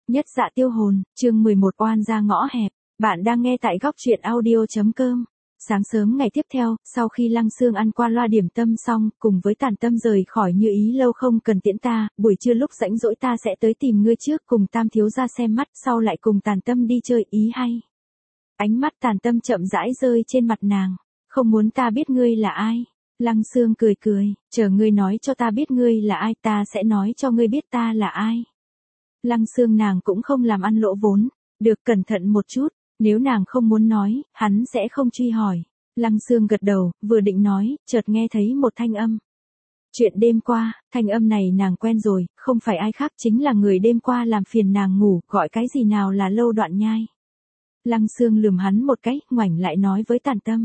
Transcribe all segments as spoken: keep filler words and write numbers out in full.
Nhất dạ tiêu hồn, chương mười một oan ra ngõ hẹp. Bạn đang nghe tại góc truyện audio.com. Sáng sớm ngày tiếp theo, sau khi Lăng Sương ăn qua loa điểm tâm xong, cùng với Tàn Tâm rời khỏi Như Ý lâu không cần tiễn ta, buổi trưa lúc rảnh rỗi ta sẽ tới tìm ngươi trước cùng Tam thiếu gia xem mắt, sau lại cùng Tàn Tâm đi chơi, ý hay. Ánh mắt Tàn Tâm chậm rãi rơi trên mặt nàng. Không muốn ta biết ngươi là ai. Lăng Sương cười cười, chờ ngươi nói cho ta biết ngươi là ai, ta sẽ nói cho ngươi biết ta là ai. Lăng Sương nàng cũng không làm ăn lỗ vốn, được cẩn thận một chút, nếu nàng không muốn nói, hắn sẽ không truy hỏi. Lăng Sương gật đầu, vừa định nói, chợt nghe thấy một thanh âm. Chuyện đêm qua, thanh âm này nàng quen rồi, không phải ai khác chính là người đêm qua làm phiền nàng ngủ, gọi cái gì nào là Lâu Đoạn Nhai. Lăng Sương lườm hắn một cái, ngoảnh lại nói với Tàn Tâm.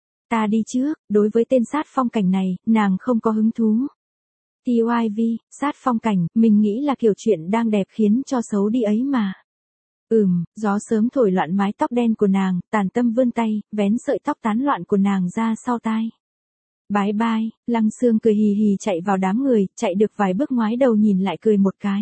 Ta đi trước, đối với tên sát phong cảnh này, nàng không có hứng thú. tê i vê, sát phong cảnh, mình nghĩ là kiểu chuyện đang đẹp khiến cho xấu đi ấy mà. Ừm, gió sớm thổi loạn mái tóc đen của nàng, Tàn Tâm vươn tay, vén sợi tóc tán loạn của nàng ra sau tai. Bái bai, Lăng Sương cười hì hì chạy vào đám người, chạy được vài bước ngoái đầu nhìn lại cười một cái.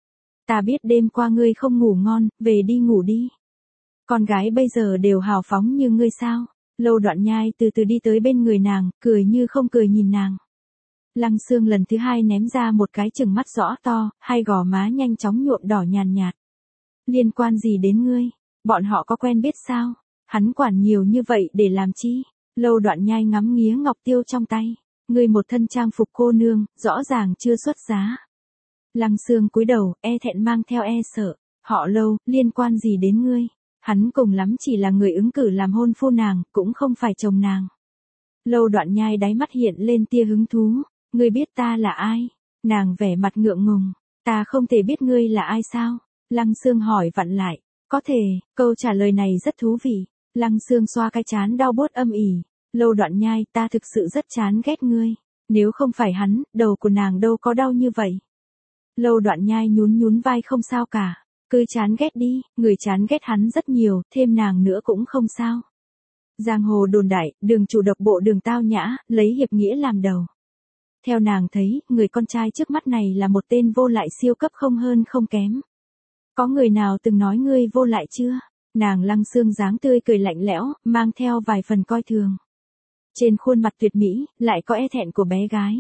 Ta biết đêm qua ngươi không ngủ ngon, về đi ngủ đi. Con gái bây giờ đều hào phóng như ngươi sao? Lâu Đoạn Nhai từ từ đi tới bên người nàng, cười như không cười nhìn nàng. Lăng Sương lần thứ hai ném ra một cái chừng mắt rõ to, hai gò má nhanh chóng nhuộm đỏ nhàn nhạt. Liên quan gì đến ngươi? Bọn họ có quen biết sao? Hắn quản nhiều như vậy để làm chi? Lâu Đoạn Nhai ngắm nghía ngọc tiêu trong tay. Ngươi một thân trang phục cô nương, rõ ràng chưa xuất giá. Lăng Sương cúi đầu, e thẹn mang theo e sợ. Họ Lâu, liên quan gì đến ngươi? Hắn cùng lắm chỉ là người ứng cử làm hôn phu nàng, cũng không phải chồng nàng. Lâu Đoạn Nhai đáy mắt hiện lên tia hứng thú. Ngươi biết ta là ai? Nàng vẻ mặt ngượng ngùng. Ta không thể biết ngươi là ai sao? Lăng Sương hỏi vặn lại. Có thể, câu trả lời này rất thú vị. Lăng Sương xoa cái trán đau buốt âm ỉ. Lâu Đoạn Nhai, ta thực sự rất chán ghét ngươi. Nếu không phải hắn, đầu của nàng đâu có đau như vậy. Lâu Đoạn Nhai nhún nhún vai, không sao cả. Cứ chán ghét đi, người chán ghét hắn rất nhiều, thêm nàng nữa cũng không sao. Giang hồ đồn đại, Đường chủ độc bộ Đường Tao Nhã, lấy hiệp nghĩa làm đầu. Theo nàng thấy, người con trai trước mắt này là một tên vô lại siêu cấp không hơn không kém. Có người nào từng nói ngươi vô lại chưa? Nàng Lăng Sương dáng tươi cười lạnh lẽo, mang theo vài phần coi thường. Trên khuôn mặt tuyệt mỹ, lại có e thẹn của bé gái.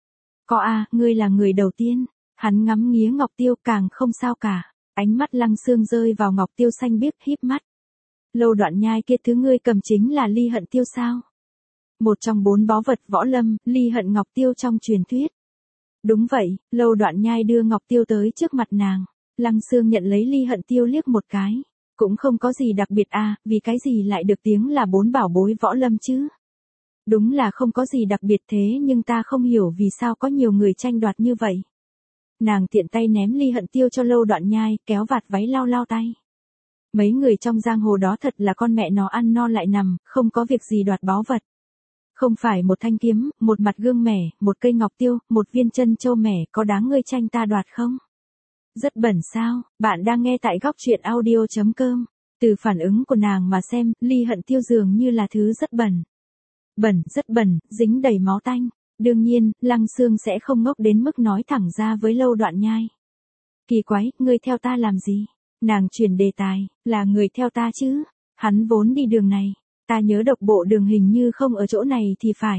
Có à, ngươi là người đầu tiên. Hắn ngắm nghía ngọc tiêu, càng không sao cả. Ánh mắt Lăng Sương rơi vào ngọc tiêu xanh biếc, híp mắt. Lâu Đoạn Nhai, kia thứ ngươi cầm chính là ly hận tiêu sao? Một trong bốn báu vật võ lâm, ly hận ngọc tiêu trong truyền thuyết. Đúng vậy, Lâu Đoạn Nhai đưa ngọc tiêu tới trước mặt nàng. Lăng Sương nhận lấy ly hận tiêu liếc một cái. Cũng không có gì đặc biệt à, vì cái gì lại được tiếng là bốn bảo bối võ lâm chứ? Đúng là không có gì đặc biệt, thế nhưng ta không hiểu vì sao có nhiều người tranh đoạt như vậy. Nàng tiện tay ném ly hận tiêu cho Lâu Đoạn Nhai, kéo vạt váy lau lau tay. Mấy người trong giang hồ đó thật là con mẹ nó ăn no lại nằm, không có việc gì đoạt báu vật. Không phải một thanh kiếm, một mặt gương mẻ, một cây ngọc tiêu, một viên chân châu mẻ, có đáng ngươi tranh ta đoạt không? Rất bẩn sao? Bạn đang nghe tại góc truyện audio.com. Từ phản ứng của nàng mà xem, ly hận tiêu dường như là thứ rất bẩn. Bẩn, rất bẩn, dính đầy máu tanh. Đương nhiên, Lăng Sương sẽ không ngốc đến mức nói thẳng ra với Lâu Đoạn Nhai. Kỳ quái, ngươi theo ta làm gì? Nàng chuyển đề tài, là người theo ta chứ? Hắn vốn đi đường này. Ta nhớ độc bộ Đường hình như không ở chỗ này thì phải.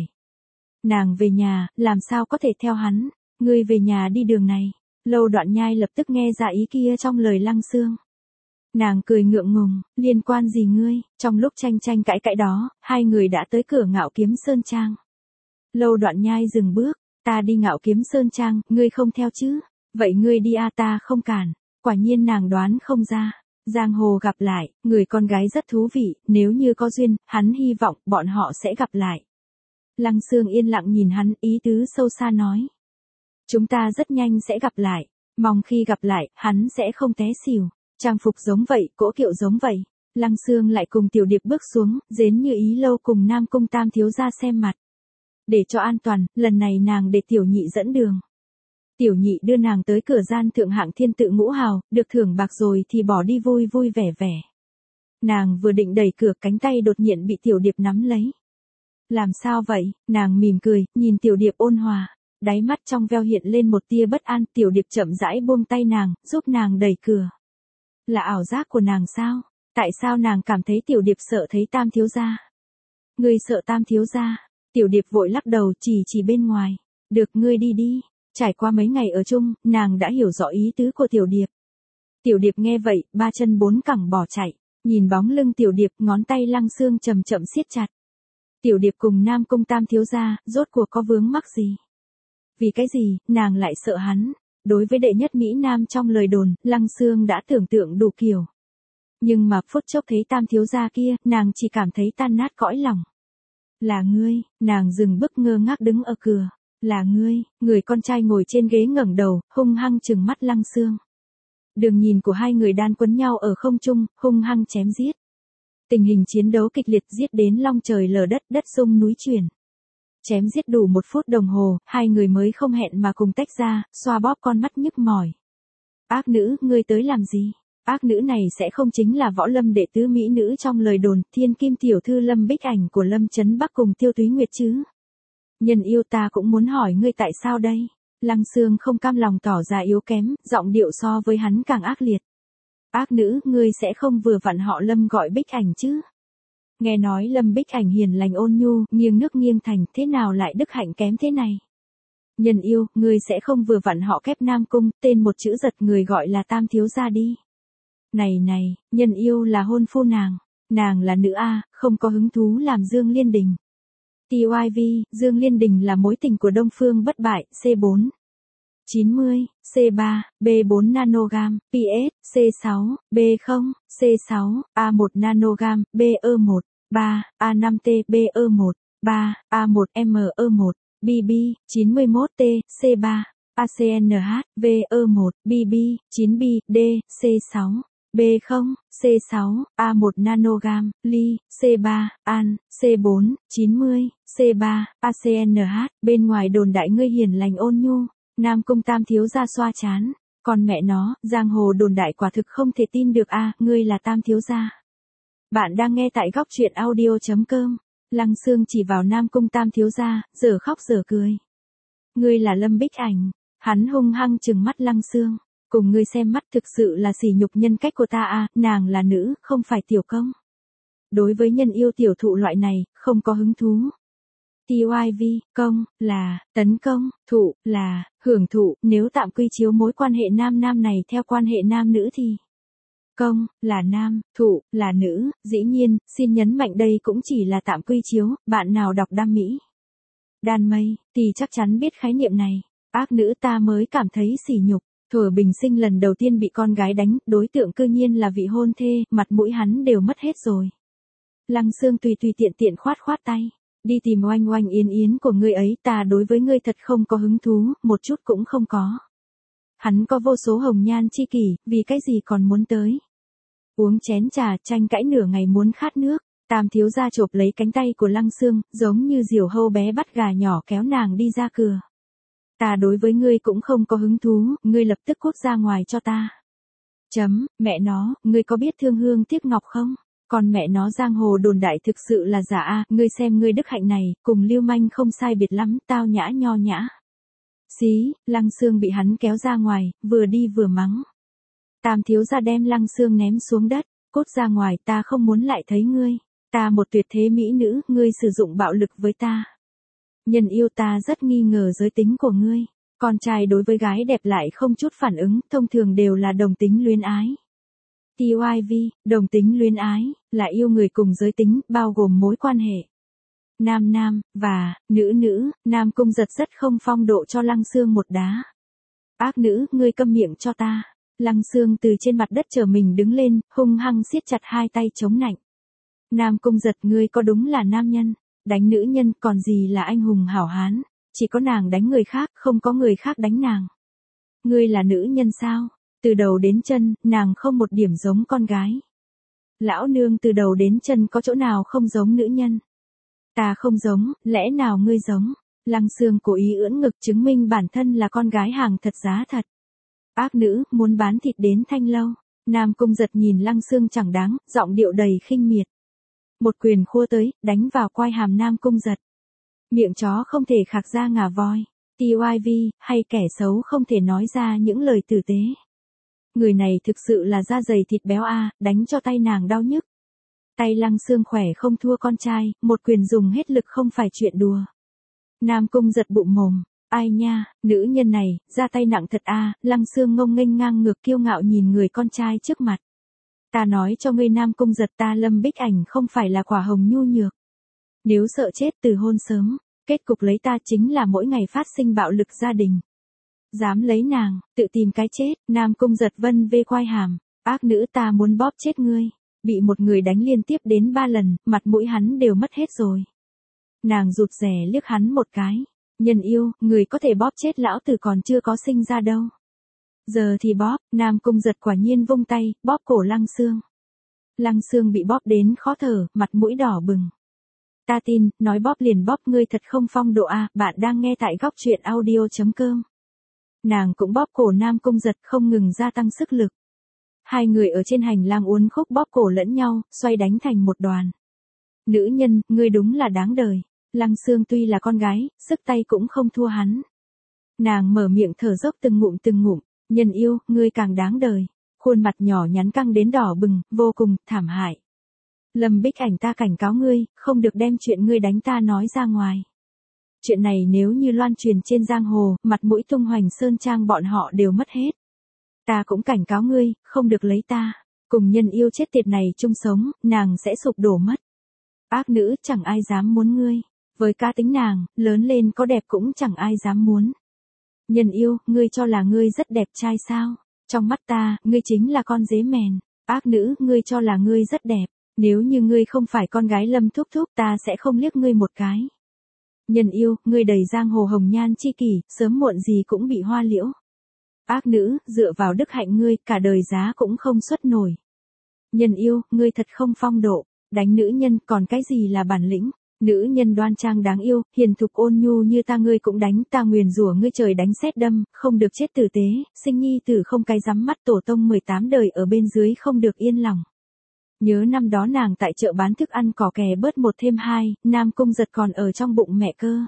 Nàng về nhà, làm sao có thể theo hắn? Ngươi về nhà đi đường này. Lâu Đoạn Nhai lập tức nghe ra ý kia trong lời Lăng Sương. Nàng cười ngượng ngùng, liên quan gì ngươi? Trong lúc tranh tranh cãi cãi đó, hai người đã tới cửa Ngạo Kiếm Sơn Trang. Lâu Đoạn Nhai dừng bước, ta đi Ngạo Kiếm Sơn Trang, ngươi không theo chứ? Vậy ngươi đi a, ta không cản. Quả nhiên nàng đoán không ra. Giang hồ gặp lại, người con gái rất thú vị, nếu như có duyên, hắn hy vọng bọn họ sẽ gặp lại. Lăng Sương yên lặng nhìn hắn, ý tứ sâu xa nói. Chúng ta rất nhanh sẽ gặp lại, mong khi gặp lại, hắn sẽ không té xỉu. Trang phục giống vậy, cỗ kiệu giống vậy. Lăng Sương lại cùng Tiểu Điệp bước xuống, dến Như Ý lâu cùng Nam Cung Tam thiếu gia xem mặt. Để cho an toàn, lần này nàng để Tiểu Nhị dẫn đường. Tiểu Nhị đưa nàng tới cửa gian thượng hạng thiên tự ngũ hào, được thưởng bạc rồi thì bỏ đi vui vui vẻ vẻ. Nàng vừa định đẩy cửa, cánh tay đột nhiên bị Tiểu Điệp nắm lấy. Làm sao vậy? Nàng mỉm cười, nhìn Tiểu Điệp ôn hòa. Đáy mắt trong veo hiện lên một tia bất an, Tiểu Điệp chậm rãi buông tay nàng, giúp nàng đẩy cửa. Là ảo giác của nàng sao? Tại sao nàng cảm thấy Tiểu Điệp sợ thấy Tam thiếu gia? Ngươi sợ Tam thiếu gia? Tiểu Điệp vội lắc đầu chỉ chỉ bên ngoài. Được, ngươi đi đi. Trải qua mấy ngày ở chung, nàng đã hiểu rõ ý tứ của Tiểu Điệp. Tiểu Điệp nghe vậy, ba chân bốn cẳng bỏ chạy. Nhìn bóng lưng Tiểu Điệp, ngón tay Lăng Xương chậm chậm siết chặt. Tiểu Điệp cùng Nam Cung Tam thiếu gia, rốt cuộc có vướng mắc gì? Vì cái gì, nàng lại sợ hắn? Đối với đệ nhất Mỹ Nam trong lời đồn, Lăng Xương đã tưởng tượng đủ kiểu. Nhưng mà phút chốc thấy Tam thiếu gia kia, nàng chỉ cảm thấy tan nát cõi lòng. Là ngươi, nàng dừng bước ngơ ngác đứng ở cửa. Là ngươi, người con trai ngồi trên ghế ngẩng đầu, hung hăng trừng mắt Lăng Xương. Đường nhìn của hai người đan quấn nhau ở không trung, hung hăng chém giết. Tình hình chiến đấu kịch liệt giết đến long trời lở đất, đất rung núi chuyển. Chém giết đủ một phút đồng hồ, hai người mới không hẹn mà cùng tách ra, xoa bóp con mắt nhức mỏi. Ác nữ, ngươi tới làm gì? Ác nữ này sẽ không chính là võ lâm đệ tứ mỹ nữ trong lời đồn thiên kim tiểu thư Lâm Bích Ảnh của Lâm Chấn Bắc cùng Tiêu Túy Nguyệt chứ? Nhân yêu, ta cũng muốn hỏi ngươi tại sao đây? Lăng Xương không cam lòng tỏ ra yếu kém, giọng điệu so với hắn càng ác liệt. Ác nữ, ngươi sẽ không vừa vặn họ Lâm gọi Bích Ảnh chứ? Nghe nói Lâm Bích Ảnh hiền lành ôn nhu, nghiêng nước nghiêng thành, thế nào lại đức hạnh kém thế này? Nhân yêu, ngươi sẽ không vừa vặn họ Kép Nam Cung, tên một chữ giật người gọi là Tam thiếu gia đi. Này này, nhân yêu là hôn phu nàng, nàng là nữ A, không có hứng thú làm Dương Liên Đình. tê i vê, Dương Liên Đình là mối tình của Đông Phương Bất Bại, C bốn. chín mươi, C ba, B bốn nanogam, pê ét, C sáu, B không, C sáu, A một nanogam, B E một, ba, A năm T, B E một, ba, A một M E một, B B, chín mươi mốt T, C ba, A C N H, V E một, B B, chín B, D, C sáu, B không, C sáu, A một nanogam, Ly, C ba, An, C bốn, chín mươi, C ba, A C N H, bên ngoài đồn đại ngươi hiền lành ôn nhu. Nam Cung Tam thiếu gia xoa chán, còn mẹ nó, giang hồ đồn đại quả thực không thể tin được a, ngươi là Tam thiếu gia. Bạn đang nghe tại góc truyện audio chấm com. Lăng Xương chỉ vào Nam Cung Tam thiếu gia, giờ khóc giờ cười. Ngươi là Lâm Bích Ảnh, hắn hung hăng trừng mắt Lăng Xương, cùng ngươi xem mắt thực sự là sỉ nhục nhân cách của ta a, nàng là nữ, không phải tiểu công. Đối với nhân yêu tiểu thụ loại này, không có hứng thú. tê i vê, công, là, tấn công, thụ, là, hưởng thụ, nếu tạm quy chiếu mối quan hệ nam nam này theo quan hệ nam nữ thì công, là nam, thụ, là nữ, dĩ nhiên, xin nhấn mạnh đây cũng chỉ là tạm quy chiếu, bạn nào đọc đam mỹ. Đan mây, thì chắc chắn biết khái niệm này, ác nữ ta mới cảm thấy sỉ nhục, thuở bình sinh lần đầu tiên bị con gái đánh, đối tượng cư nhiên là vị hôn thê, mặt mũi hắn đều mất hết rồi. Lăng Xương tùy tùy tiện tiện khoát khoát tay. Đi tìm Oanh Oanh Yến Yến của ngươi ấy, ta đối với ngươi thật không có hứng thú, một chút cũng không có. Hắn có vô số hồng nhan chi kỷ, vì cái gì còn muốn tới. Uống chén trà, tranh cãi nửa ngày muốn khát nước, Tam thiếu gia chộp lấy cánh tay của Lăng Xương, giống như diều hâu bé bắt gà nhỏ kéo nàng đi ra cửa. Ta đối với ngươi cũng không có hứng thú, ngươi lập tức cút ra ngoài cho ta. Chấm, mẹ nó, ngươi có biết thương hương tiếc ngọc không? Còn mẹ nó giang hồ đồn đại thực sự là giả a, ngươi xem ngươi đức hạnh này, cùng lưu manh không sai biệt lắm, tao nhã nho nhã. Xí, Lăng Xương bị hắn kéo ra ngoài, vừa đi vừa mắng. Tam thiếu gia đem Lăng Xương ném xuống đất, cút ra ngoài, ta không muốn lại thấy ngươi. Ta một tuyệt thế mỹ nữ, ngươi sử dụng bạo lực với ta. Nhân yêu, ta rất nghi ngờ giới tính của ngươi. Con trai đối với gái đẹp lại không chút phản ứng, thông thường đều là đồng tính luyến ái. tê i vê, đồng tính luyến ái, là yêu người cùng giới tính, bao gồm mối quan hệ nam nam, và, nữ nữ, Nam Cung giật rất không phong độ cho Lăng Xương một đá. Ác nữ, ngươi câm miệng cho ta. Lăng Xương từ trên mặt đất chờ mình đứng lên, hung hăng siết chặt hai tay chống nạnh. Nam Cung giật, ngươi có đúng là nam nhân, đánh nữ nhân, còn gì là anh hùng hảo hán, chỉ có nàng đánh người khác, không có người khác đánh nàng. Ngươi là nữ nhân sao? Từ đầu đến chân, nàng không một điểm giống con gái. Lão nương, từ đầu đến chân có chỗ nào không giống nữ nhân? Ta không giống, lẽ nào ngươi giống? Lăng Xương cố ý ưỡn ngực chứng minh bản thân là con gái hàng thật giá thật. Ác nữ, muốn bán thịt đến thanh lâu. Nam Cung giật nhìn Lăng Xương chẳng đáng, giọng điệu đầy khinh miệt. Một quyền khua tới, đánh vào quai hàm Nam Cung giật. Miệng chó không thể khạc ra ngà voi. tê i vê, hay kẻ xấu không thể nói ra những lời tử tế. Người này thực sự là da dày thịt béo a, đánh cho tay nàng đau nhức. Tay Lăng Xương khỏe không thua con trai, một quyền dùng hết lực không phải chuyện đùa. Nam Cung Giật bụng mồm, ai nha, nữ nhân này, ra tay nặng thật a, Lăng Xương ngông nghênh ngang ngược kiêu ngạo nhìn người con trai trước mặt. Ta nói cho ngươi Nam Cung Giật, ta Lâm Bích Ảnh không phải là quả hồng nhu nhược. Nếu sợ chết từ hôn sớm, kết cục lấy ta chính là mỗi ngày phát sinh bạo lực gia đình. Dám lấy nàng, tự tìm cái chết, Nam Cung Giật vân vê quai hàm, ác nữ, ta muốn bóp chết ngươi. Bị một người đánh liên tiếp đến ba lần, mặt mũi hắn đều mất hết rồi. Nàng rụt rè liếc hắn một cái. Nhân yêu, người có thể bóp chết lão tử còn chưa có sinh ra đâu. Giờ thì bóp, Nam Cung Giật quả nhiên vung tay, bóp cổ Lăng Xương. Lăng Xương bị bóp đến khó thở, mặt mũi đỏ bừng. Ta tin, nói bóp liền bóp, ngươi thật không phong độ a, bạn đang nghe tại góc truyện audio chấm com. Nàng cũng bóp cổ Nam Cung Giật, không ngừng gia tăng sức lực. Hai người ở trên hành lang uốn khúc bóp cổ lẫn nhau, xoay đánh thành một đoàn. Nữ nhân, ngươi đúng là đáng đời. Lăng Xương tuy là con gái, sức tay cũng không thua hắn. Nàng mở miệng thở dốc từng ngụm từng ngụm, nhân yêu, ngươi càng đáng đời. Khuôn mặt nhỏ nhắn căng đến đỏ bừng, vô cùng, thảm hại. Lâm Bích Ảnh, ta cảnh cáo ngươi, không được đem chuyện ngươi đánh ta nói ra ngoài. Chuyện này nếu như loan truyền trên giang hồ, mặt mũi tung hoành sơn trang bọn họ đều mất hết. Ta cũng cảnh cáo ngươi, không được lấy ta. Cùng nhân yêu chết tiệt này chung sống, nàng sẽ sụp đổ mất. Ác nữ, chẳng ai dám muốn ngươi. Với cá tính nàng, lớn lên có đẹp cũng chẳng ai dám muốn. Nhân yêu, ngươi cho là ngươi rất đẹp trai sao? Trong mắt ta, ngươi chính là con dế mèn. Ác nữ, ngươi cho là ngươi rất đẹp. Nếu như ngươi không phải con gái Lâm thúc thúc, ta sẽ không liếc ngươi một cái. Nhân yêu, ngươi đầy giang hồ hồng nhan chi kỷ, sớm muộn gì cũng bị hoa liễu. Ác nữ, dựa vào đức hạnh ngươi, cả đời giá cũng không xuất nổi. Nhân yêu, ngươi thật không phong độ, đánh nữ nhân còn cái gì là bản lĩnh. Nữ nhân đoan trang đáng yêu, hiền thục ôn nhu như ta ngươi cũng đánh, ta nguyền rủa ngươi trời đánh sét đâm, không được chết tử tế, sinh nhi tử không cái rắm mắt, tổ tông mười tám đời ở bên dưới không được yên lòng. Nhớ năm đó nàng tại chợ bán thức ăn cỏ kè bớt một thêm hai, Nam Cung Giật còn ở trong bụng mẹ cơ.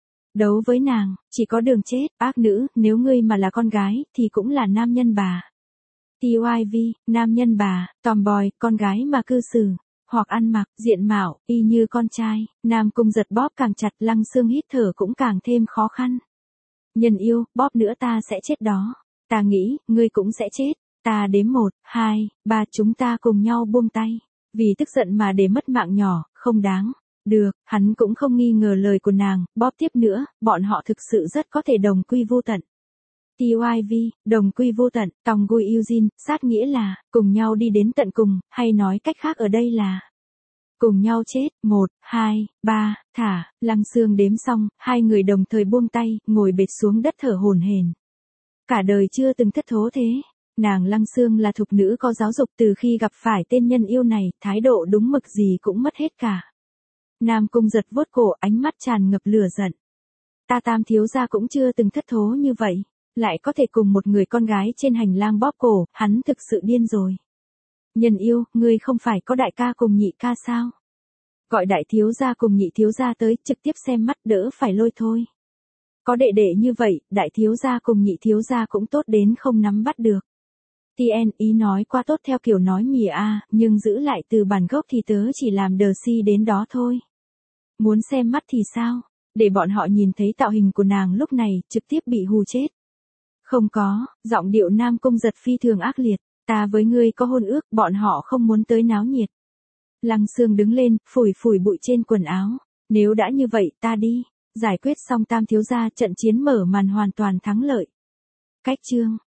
Đấu với nàng, chỉ có đường chết, ác nữ, nếu ngươi mà là con gái, thì cũng là nam nhân bà. tê i vê, nam nhân bà, tomboy, con gái mà cư xử, hoặc ăn mặc, diện mạo, y như con trai, Nam Cung Giật bóp càng chặt, Lăng Xương hít thở cũng càng thêm khó khăn. Nhân yêu, bóp nữa ta sẽ chết đó. Ta nghĩ, ngươi cũng sẽ chết. Ta đếm một, hai, ba, chúng ta cùng nhau buông tay. Vì tức giận mà để mất mạng nhỏ, không đáng. Được, hắn cũng không nghi ngờ lời của nàng, bóp tiếp nữa, bọn họ thực sự rất có thể đồng quy vô tận. tê i vê, đồng quy vô tận, Tòng Gui Eugene, sát nghĩa là, cùng nhau đi đến tận cùng, hay nói cách khác ở đây là, cùng nhau chết, một, hai, ba, thả, Lăng Xương đếm xong, hai người đồng thời buông tay, ngồi bệt xuống đất thở hổn hển. Cả đời chưa từng thất thố thế. Nàng Lăng Xương là thục nữ có giáo dục, từ khi gặp phải tên nhân yêu này, thái độ đúng mực gì cũng mất hết cả. Nam Cung Giật vuốt cổ, ánh mắt tràn ngập lửa giận. Ta Tam thiếu gia cũng chưa từng thất thố như vậy, lại có thể cùng một người con gái trên hành lang bóp cổ, hắn thực sự điên rồi. Nhân yêu, ngươi không phải có đại ca cùng nhị ca sao? Gọi đại thiếu gia cùng nhị thiếu gia tới, trực tiếp xem mắt đỡ phải lôi thôi. Có đệ đệ như vậy, đại thiếu gia cùng nhị thiếu gia cũng tốt đến không nắm bắt được. tê en ý nói qua tốt theo kiểu nói mỉa a, nhưng giữ lại từ bản gốc thì tớ chỉ làm đờ si đến đó thôi. Muốn xem mắt thì sao? Để bọn họ nhìn thấy tạo hình của nàng lúc này, trực tiếp bị hù chết. Không có, giọng điệu Nam Cung Giật phi thường ác liệt, ta với ngươi có hôn ước, bọn họ không muốn tới náo nhiệt. Lăng Xương đứng lên, phủi phủi bụi trên quần áo. Nếu đã như vậy, ta đi. Giải quyết xong Tam thiếu gia, trận chiến mở màn hoàn toàn thắng lợi. Cách chương